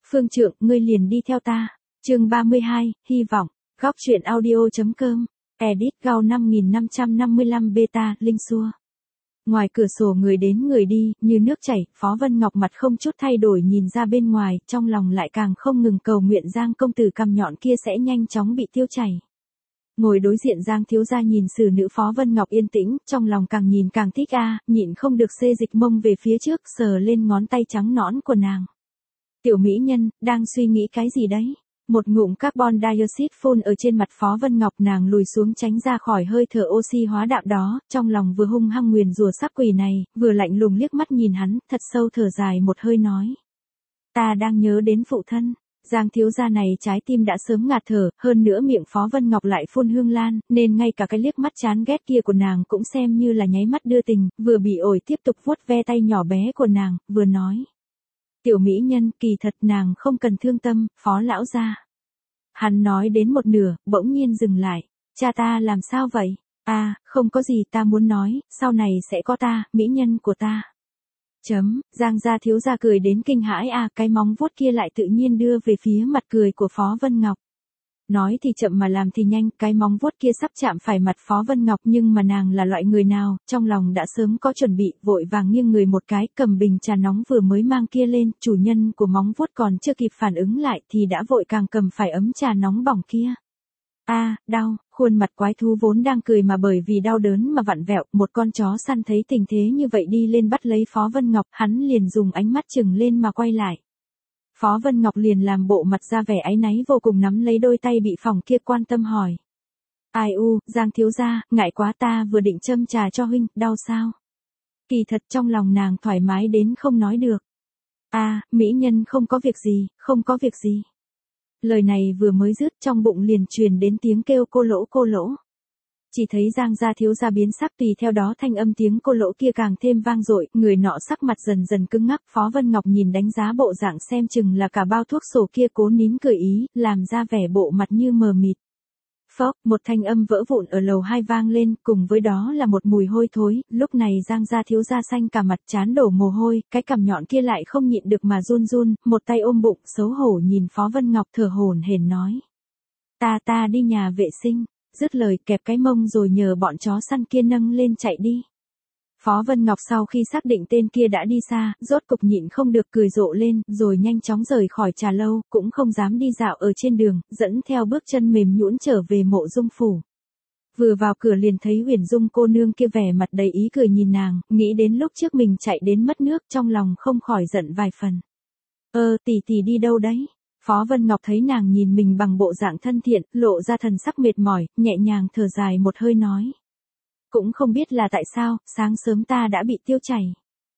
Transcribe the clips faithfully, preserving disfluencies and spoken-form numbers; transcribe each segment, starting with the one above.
Phương Trượng, ngươi liền đi theo ta. Chương ba mươi hai, hy vọng. Góc truyện audio.com. Edit Gao năm nghìn năm trăm năm mươi lăm beta, Linh Xua. Ngoài cửa sổ người đến người đi, như nước chảy, Phó Vân Ngọc mặt không chút thay đổi nhìn ra bên ngoài, trong lòng lại càng không ngừng cầu nguyện Giang công tử cằm nhọn kia sẽ nhanh chóng bị tiêu chảy. Ngồi đối diện Giang thiếu gia nhìn xử nữ Phó Vân Ngọc yên tĩnh, trong lòng càng nhìn càng thích a, nhịn không được xê dịch mông về phía trước, sờ lên ngón tay trắng nõn của nàng. Tiểu mỹ nhân, đang suy nghĩ cái gì đấy? Một ngụm carbon dioxide phun ở trên mặt Phó Vân Ngọc, nàng lùi xuống tránh ra khỏi hơi thở oxy hóa đạm đó, trong lòng vừa hung hăng nguyền rủa sắc quỷ này, vừa lạnh lùng liếc mắt nhìn hắn, thật sâu thở dài một hơi nói. Ta đang nhớ đến phụ thân. Giang thiếu gia này trái tim đã sớm ngạt thở, hơn nữa miệng Phó Vân Ngọc lại phun hương lan, nên ngay cả cái liếc mắt chán ghét kia của nàng cũng xem như là nháy mắt đưa tình, vừa bị ổi tiếp tục vuốt ve tay nhỏ bé của nàng, vừa nói. Tiểu mỹ nhân, kỳ thật nàng không cần thương tâm, Phó lão gia. Hắn nói đến một nửa, bỗng nhiên dừng lại. Cha ta làm sao vậy? À, không có gì, ta muốn nói, sau này sẽ có ta, mỹ nhân của ta. Chấm, Giang gia thiếu gia cười đến kinh hãi à, cái móng vuốt kia lại tự nhiên đưa về phía mặt cười của Phó Vân Ngọc. Nói thì chậm mà làm thì nhanh, cái móng vuốt kia sắp chạm phải mặt Phó Vân Ngọc, nhưng mà nàng là loại người nào, trong lòng đã sớm có chuẩn bị, vội vàng nghiêng người một cái, cầm bình trà nóng vừa mới mang kia lên, chủ nhân của móng vuốt còn chưa kịp phản ứng lại thì đã vội càng cầm phải ấm trà nóng bỏng kia. A, à, đau, khuôn mặt quái thú vốn đang cười mà bởi vì đau đớn mà vặn vẹo, một con chó săn thấy tình thế như vậy đi lên bắt lấy Phó Vân Ngọc, hắn liền dùng ánh mắt chừng lên mà quay lại. Phó Vân Ngọc liền làm bộ mặt ra vẻ áy náy vô cùng nắm lấy đôi tay bị phỏng kia quan tâm hỏi. Ai u, Giang thiếu gia, ngại quá ta vừa định châm trà cho huynh, đau sao? Kỳ thật trong lòng nàng thoải mái đến không nói được. À, mỹ nhân không có việc gì, không có việc gì. Lời này vừa mới dứt trong bụng liền truyền đến tiếng kêu cô lỗ cô lỗ. Chỉ thấy Giang gia thiếu gia biến sắc, tùy theo đó thanh âm tiếng cô lỗ kia càng thêm vang dội, người nọ sắc mặt dần dần cứng ngắc. Phó Vân Ngọc nhìn đánh giá bộ dạng xem chừng là cả bao thuốc sổ kia, cố nín cười ý, làm ra vẻ bộ mặt như mờ mịt. Phốc, một thanh âm vỡ vụn ở lầu hai vang lên, cùng với đó là một mùi hôi thối, lúc này Giang gia thiếu gia xanh cả mặt, trán đổ mồ hôi, cái cằm nhọn kia lại không nhịn được mà run run, một tay ôm bụng, xấu hổ nhìn Phó Vân Ngọc thở hổn hển nói. Ta ta đi nhà vệ sinh. Dứt lời kẹp cái mông rồi nhờ bọn chó săn kia nâng lên chạy đi. Phó Vân Ngọc sau khi xác định tên kia đã đi xa, rốt cục nhịn không được cười rộ lên, rồi nhanh chóng rời khỏi trà lâu, cũng không dám đi dạo ở trên đường, dẫn theo bước chân mềm nhũn trở về Mộ Dung phủ. Vừa vào cửa liền thấy Huyền Dung cô nương kia vẻ mặt đầy ý cười nhìn nàng, nghĩ đến lúc trước mình chạy đến mất nước, trong lòng không khỏi giận vài phần. Ơ, tỷ tỷ đi đâu đấy? Phó Vân Ngọc thấy nàng nhìn mình bằng bộ dạng thân thiện, lộ ra thần sắc mệt mỏi, nhẹ nhàng thở dài một hơi nói. Cũng không biết là tại sao, sáng sớm ta đã bị tiêu chảy.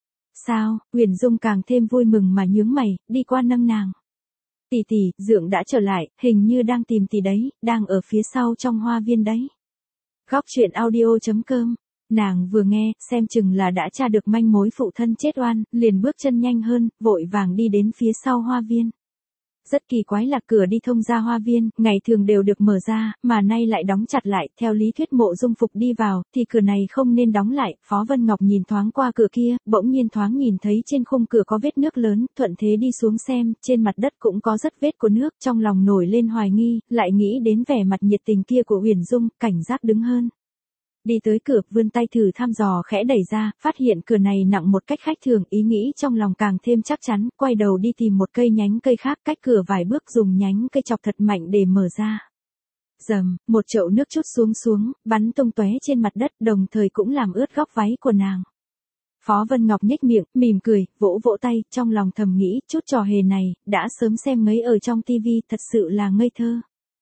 Sao? Huyền Dung càng thêm vui mừng mà nhướng mày, đi qua nâng nàng. Tỷ tỷ, Dượng đã trở lại, hình như đang tìm tỷ đấy, đang ở phía sau trong hoa viên đấy. Góc truyện audio.com. Nàng vừa nghe, xem chừng là đã tra được manh mối phụ thân chết oan, liền bước chân nhanh hơn, vội vàng đi đến phía sau hoa viên. Rất kỳ quái là cửa đi thông ra hoa viên, ngày thường đều được mở ra, mà nay lại đóng chặt lại, theo lý thuyết Mộ Dung Phục đi vào, thì cửa này không nên đóng lại. Phó Vân Ngọc nhìn thoáng qua cửa kia, bỗng nhiên thoáng nhìn thấy trên khung cửa có vết nước lớn, thuận thế đi xuống xem, trên mặt đất cũng có rất vết của nước, trong lòng nổi lên hoài nghi, lại nghĩ đến vẻ mặt nhiệt tình kia của Huyền Dung, cảnh giác đứng hơn. Đi tới cửa, vươn tay thử thăm dò khẽ đẩy ra, phát hiện cửa này nặng một cách khách thường, ý nghĩ trong lòng càng thêm chắc chắn, quay đầu đi tìm một cây nhánh cây khác cách cửa vài bước, dùng nhánh cây chọc thật mạnh để mở ra. Dầm, một chậu nước trút xuống xuống, bắn tung tóe trên mặt đất, đồng thời cũng làm ướt góc váy của nàng. Phó Vân Ngọc nhếch miệng, mỉm cười, vỗ vỗ tay, trong lòng thầm nghĩ, chút trò hề này, đã sớm xem ngấy ở trong tivi, thật sự là ngây thơ.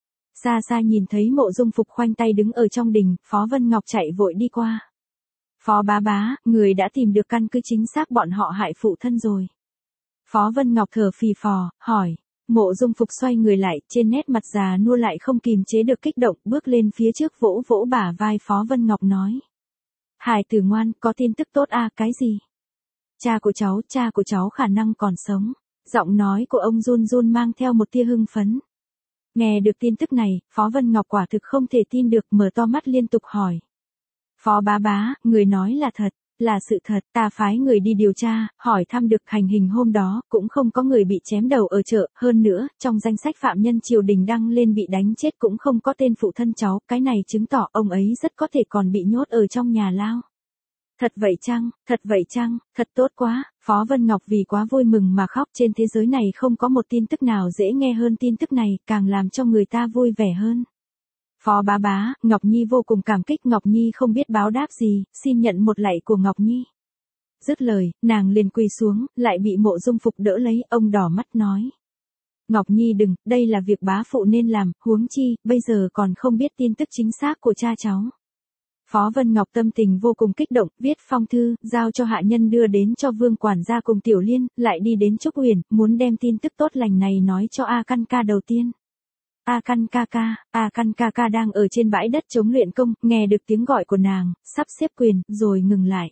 Xa xa nhìn thấy Mộ Dung Phục khoanh tay đứng ở trong đình, Phó Vân Ngọc chạy vội đi qua. Phó bá bá, người đã tìm được căn cứ chính xác bọn họ hại phụ thân rồi. Phó Vân Ngọc thở phì phò, hỏi. Mộ Dung Phục xoay người lại, trên nét mặt già nua lại không kìm chế được kích động, bước lên phía trước vỗ vỗ bả vai Phó Vân Ngọc nói. Hải tử ngoan, có tin tức tốt à, cái gì? Cha của cháu, cha của cháu khả năng còn sống. Giọng nói của ông run run mang theo một tia hưng phấn. Nghe được tin tức này, Phó Vân Ngọc quả thực không thể tin được, mở to mắt liên tục hỏi. Phó bá bá, người nói là thật. Là sự thật, ta phái người đi điều tra, hỏi thăm được hành hình hôm đó, cũng không có người bị chém đầu ở chợ, hơn nữa, trong danh sách phạm nhân triều đình đăng lên bị đánh chết cũng không có tên phụ thân cháu, cái này chứng tỏ ông ấy rất có thể còn bị nhốt ở trong nhà lao. Thật vậy chăng, thật vậy chăng, thật tốt quá, Phó Vân Ngọc vì quá vui mừng mà khóc, trên thế giới này không có một tin tức nào dễ nghe hơn tin tức này, càng làm cho người ta vui vẻ hơn. Phó bá bá, Ngọc Nhi vô cùng cảm kích, Ngọc Nhi không biết báo đáp gì, xin nhận một lạy của Ngọc Nhi. Dứt lời, nàng liền quỳ xuống, lại bị Mộ Dung Phục đỡ lấy, ông đỏ mắt nói. Ngọc Nhi đừng, đây là việc bá phụ nên làm, huống chi, bây giờ còn không biết tin tức chính xác của cha cháu. Phó Vân Ngọc tâm tình vô cùng kích động, viết phong thư, giao cho hạ nhân đưa đến cho Vương quản gia cùng Tiểu Liên, lại đi đến Trúc Huyền, muốn đem tin tức tốt lành này nói cho A Căn ca đầu tiên. A Căn ca ca, A Căn ca ca đang ở trên bãi đất chống luyện công, nghe được tiếng gọi của nàng, sắp xếp quyền, rồi ngừng lại.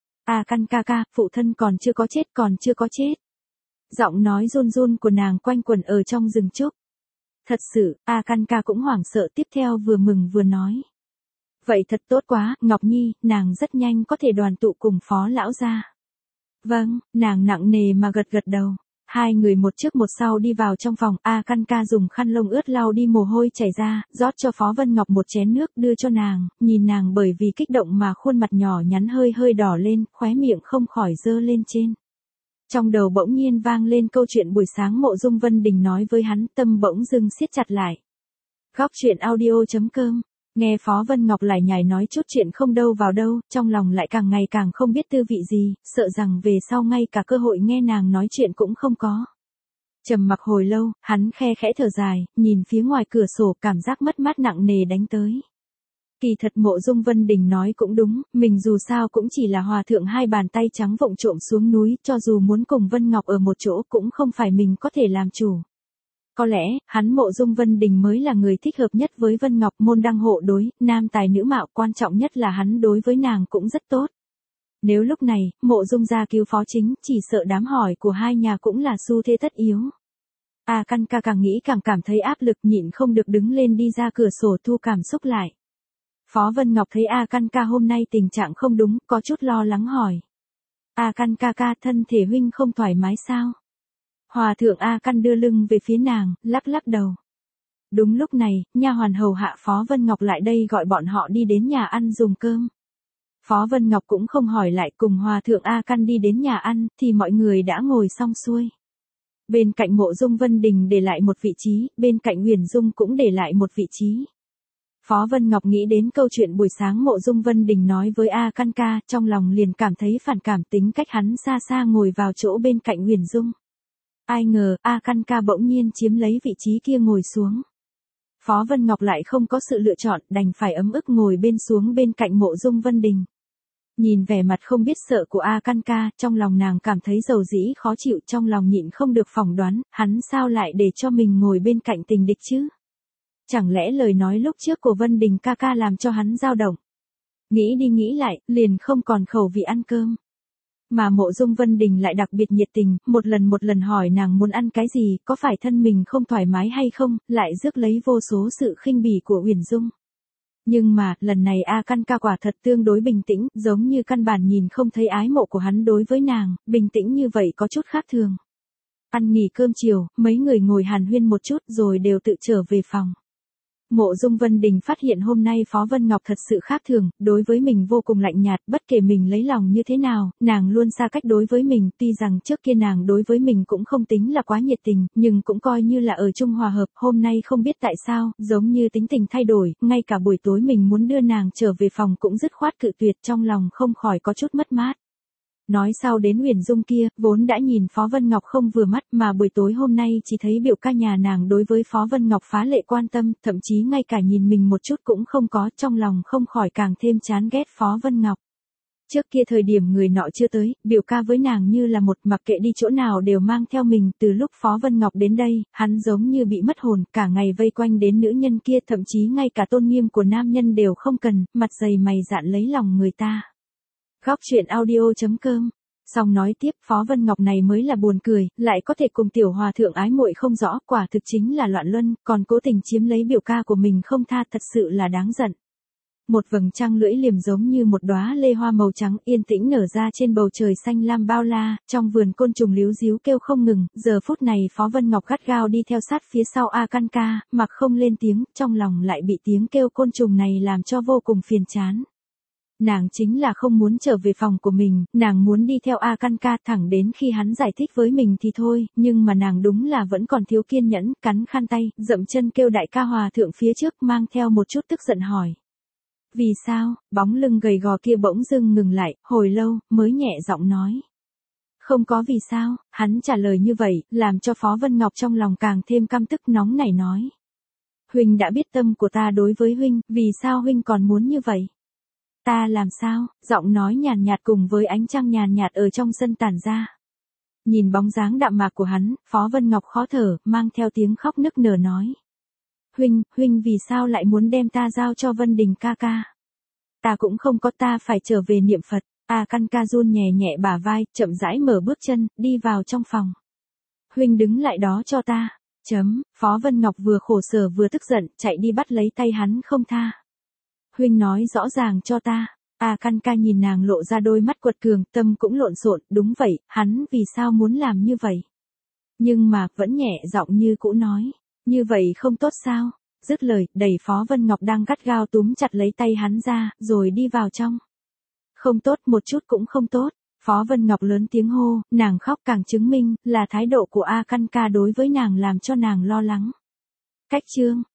A Căn ca ca, phụ thân còn chưa có chết, còn chưa có chết. Giọng nói run run của nàng quanh quẩn ở trong rừng trúc. Thật sự, A Căn ca cũng hoảng sợ, tiếp theo vừa mừng vừa nói. Vậy thật tốt quá, Ngọc Nhi, nàng rất nhanh có thể đoàn tụ cùng Phó lão gia. Vâng, nàng nặng nề mà gật gật đầu. Hai người một trước một sau đi vào trong phòng, A Căn ca dùng khăn lông ướt lau đi mồ hôi chảy ra, rót cho Phó Vân Ngọc một chén nước đưa cho nàng, nhìn nàng bởi vì kích động mà khuôn mặt nhỏ nhắn hơi hơi đỏ lên, khóe miệng không khỏi dơ lên trên. Trong đầu bỗng nhiên vang lên câu chuyện buổi sáng Mộ Dung Vân Đình nói với hắn, tâm bỗng dưng siết chặt lại. Góc truyện audio chấm com. Nghe Phó Vân Ngọc lải nhải nói chút chuyện không đâu vào đâu, trong lòng lại càng ngày càng không biết tư vị gì, sợ rằng về sau ngay cả cơ hội nghe nàng nói chuyện cũng không có. Trầm mặc hồi lâu, hắn khe khẽ thở dài, nhìn phía ngoài cửa sổ, cảm giác mất mát nặng nề đánh tới. Kỳ thật Mộ Dung Vân Đình nói cũng đúng, mình dù sao cũng chỉ là hòa thượng hai bàn tay trắng vụng trộm xuống núi, cho dù muốn cùng Vân Ngọc ở một chỗ cũng không phải mình có thể làm chủ. Có lẽ, hắn Mộ Dung Vân Đình mới là người thích hợp nhất với Vân Ngọc, môn đăng hộ đối, nam tài nữ mạo, quan trọng nhất là hắn đối với nàng cũng rất tốt. Nếu lúc này, Mộ Dung gia cứu Phó Chính, chỉ sợ đám hỏi của hai nhà cũng là xu thế tất yếu. A Căn ca càng nghĩ càng cảm thấy áp lực, nhịn không được đứng lên đi ra cửa sổ thu cảm xúc lại. Phó Vân Ngọc thấy A Căn ca hôm nay tình trạng không đúng, có chút lo lắng hỏi. A Căn ca ca, thân thể huynh không thoải mái sao? Hòa thượng A Căn đưa lưng về phía nàng, lắc lắc đầu. Đúng lúc này, nha hoàn hầu hạ Phó Vân Ngọc lại đây gọi bọn họ đi đến nhà ăn dùng cơm. Phó Vân Ngọc cũng không hỏi lại, cùng Hòa thượng A Căn đi đến nhà ăn, thì mọi người đã ngồi xong xuôi. Bên cạnh Mộ Dung Vân Đình để lại một vị trí, bên cạnh Huyền Dung cũng để lại một vị trí. Phó Vân Ngọc nghĩ đến câu chuyện buổi sáng Mộ Dung Vân Đình nói với A Căn ca, trong lòng liền cảm thấy phản cảm, tính cách hắn xa xa ngồi vào chỗ bên cạnh Huyền Dung. Ai ngờ, A Căn ca bỗng nhiên chiếm lấy vị trí kia ngồi xuống. Phó Vân Ngọc lại không có sự lựa chọn, đành phải ấm ức ngồi bên xuống bên cạnh Mộ Dung Vân Đình. Nhìn vẻ mặt không biết sợ của A Căn ca, trong lòng nàng cảm thấy dầu dĩ khó chịu, trong lòng nhịn không được phỏng đoán, hắn sao lại để cho mình ngồi bên cạnh tình địch chứ? Chẳng lẽ lời nói lúc trước của Vân Đình ca ca làm cho hắn dao động? Nghĩ đi nghĩ lại, liền không còn khẩu vị ăn cơm. Mà Mộ Dung Vân Đình lại đặc biệt nhiệt tình, một lần một lần hỏi nàng muốn ăn cái gì, có phải thân mình không thoải mái hay không, lại rước lấy vô số sự khinh bỉ của Huyền Dung. Nhưng mà, lần này A Căn ca quả thật tương đối bình tĩnh, giống như căn bản nhìn không thấy ái mộ của hắn đối với nàng, bình tĩnh như vậy có chút khác thường. Ăn nghỉ cơm chiều, mấy người ngồi hàn huyên một chút rồi đều tự trở về phòng. Mộ Dung Vân Đình phát hiện hôm nay Phó Vân Ngọc thật sự khác thường, đối với mình vô cùng lạnh nhạt, bất kể mình lấy lòng như thế nào, nàng luôn xa cách đối với mình, tuy rằng trước kia nàng đối với mình cũng không tính là quá nhiệt tình, nhưng cũng coi như là ở chung hòa hợp, hôm nay không biết tại sao, giống như tính tình thay đổi, ngay cả buổi tối mình muốn đưa nàng trở về phòng cũng dứt khoát cự tuyệt, trong lòng không khỏi có chút mất mát. Nói sau đến Huyền Dung kia, vốn đã nhìn Phó Vân Ngọc không vừa mắt mà buổi tối hôm nay chỉ thấy biểu ca nhà nàng đối với Phó Vân Ngọc phá lệ quan tâm, thậm chí ngay cả nhìn mình một chút cũng không có, trong lòng không khỏi càng thêm chán ghét Phó Vân Ngọc. Trước kia thời điểm người nọ chưa tới, biểu ca với nàng như là một, mặc kệ đi chỗ nào đều mang theo mình, từ lúc Phó Vân Ngọc đến đây, hắn giống như bị mất hồn, cả ngày vây quanh đến nữ nhân kia, thậm chí ngay cả tôn nghiêm của nam nhân đều không cần, mặt dày mày dạn lấy lòng người ta. Góc truyện audio chấm com. Xong nói tiếp, Phó Vân Ngọc này mới là buồn cười, lại có thể cùng tiểu hòa thượng ái muội không rõ, quả thực chính là loạn luân, còn cố tình chiếm lấy biểu ca của mình không tha, thật sự là đáng giận. Một vầng trăng lưỡi liềm giống như một đóa lê hoa màu trắng yên tĩnh nở ra trên bầu trời xanh lam bao la, trong vườn côn trùng líu ríu kêu không ngừng, giờ phút này Phó Vân Ngọc gắt gao đi theo sát phía sau A Căn Ca, mặc không lên tiếng, trong lòng lại bị tiếng kêu côn trùng này làm cho vô cùng phiền chán. Nàng chính là không muốn trở về phòng của mình, nàng muốn đi theo A Căn Ca thẳng đến khi hắn giải thích với mình thì thôi, nhưng mà nàng đúng là vẫn còn thiếu kiên nhẫn, cắn khăn tay, dậm chân kêu đại ca hòa thượng phía trước mang theo một chút tức giận hỏi. Vì sao, bóng lưng gầy gò kia bỗng dưng ngừng lại, hồi lâu, mới nhẹ giọng nói. Không có vì sao, hắn trả lời như vậy, làm cho Phó Vân Ngọc trong lòng càng thêm căm tức nóng nảy nói. Huynh đã biết tâm của ta đối với huynh, vì sao huynh còn muốn như vậy? Ta làm sao, giọng nói nhàn nhạt cùng với ánh trăng nhàn nhạt ở trong sân tản ra. Nhìn bóng dáng đạm mạc của hắn, Phó Vân Ngọc khó thở, mang theo tiếng khóc nức nở nói. Huynh, huynh vì sao lại muốn đem ta giao cho Vân Đình ca ca? Ta cũng không có, ta phải trở về niệm Phật. A Căn Ca run nhẹ nhẹ bả vai, chậm rãi mở bước chân, đi vào trong phòng. Huynh đứng lại đó cho ta. Chấm, Phó Vân Ngọc vừa khổ sở vừa tức giận, chạy đi bắt lấy tay hắn không tha. Huynh nói rõ ràng cho ta. A Căn Ca nhìn nàng lộ ra đôi mắt quật cường, tâm cũng lộn xộn, đúng vậy, hắn vì sao muốn làm như vậy? Nhưng mà, vẫn nhẹ giọng như cũ nói, như vậy không tốt sao? Dứt lời, đẩy Phó Vân Ngọc đang gắt gao túm chặt lấy tay hắn ra, rồi đi vào trong. Không tốt, một chút cũng không tốt. Phó Vân Ngọc lớn tiếng hô, nàng khóc càng chứng minh, là thái độ của A Căn Ca đối với nàng làm cho nàng lo lắng. Cách chương.